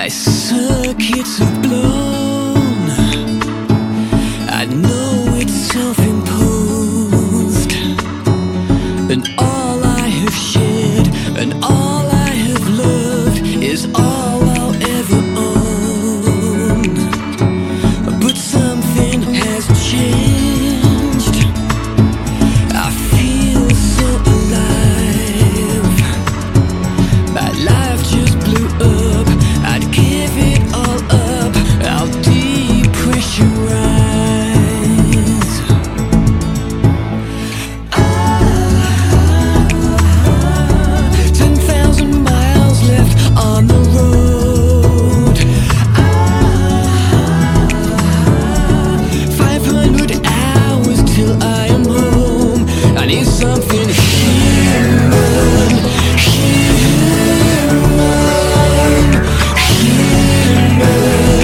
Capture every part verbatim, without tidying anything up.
circuits are blown. I know it's self-imposed, and all I have shared and all I have loved is all I'll ever own. But something has changed. I feel so alive. My life just blew up. I'd give it all up. I'll depressurize. Ah, ten thousand miles left on the road. Ah, five hundred hours till I am home. I need something human, human, human,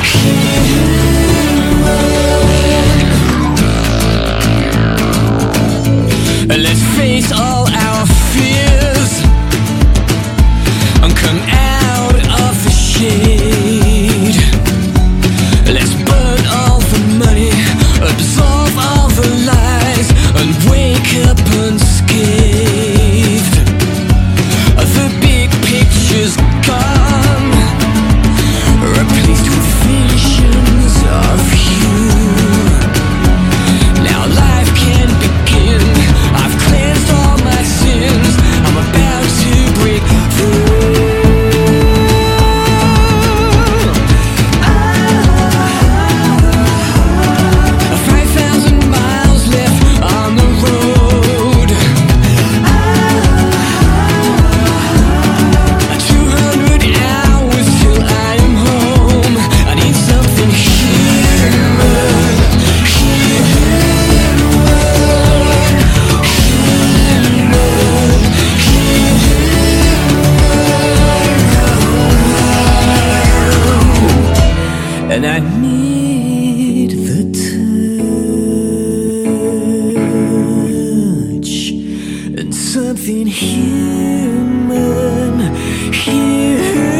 human. Let's face all our fears and come out of the shade. Let's burn all the money, absolve all the lies, and wake up unscathed. The big picture's gone, replaced with visions of you. Now life can begin. I've cleansed all my sins. I'm about to break through. Five thousand miles left on the road. Two hundred hours till I am home. I need something human, human, human, and I need the touch and something human, human.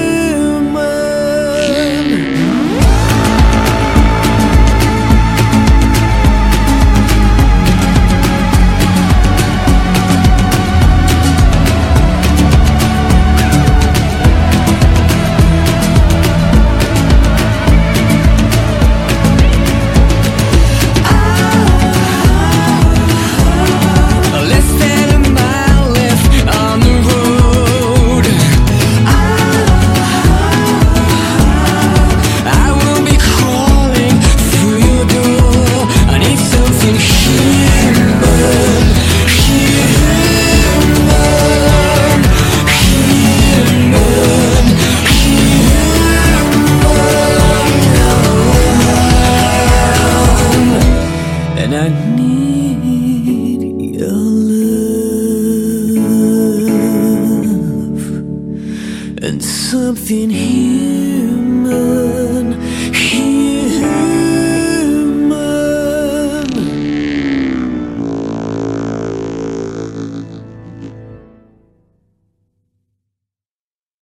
Less than a mile left on the road. I will be crawling through your door. I need something human, human, human, human. And I need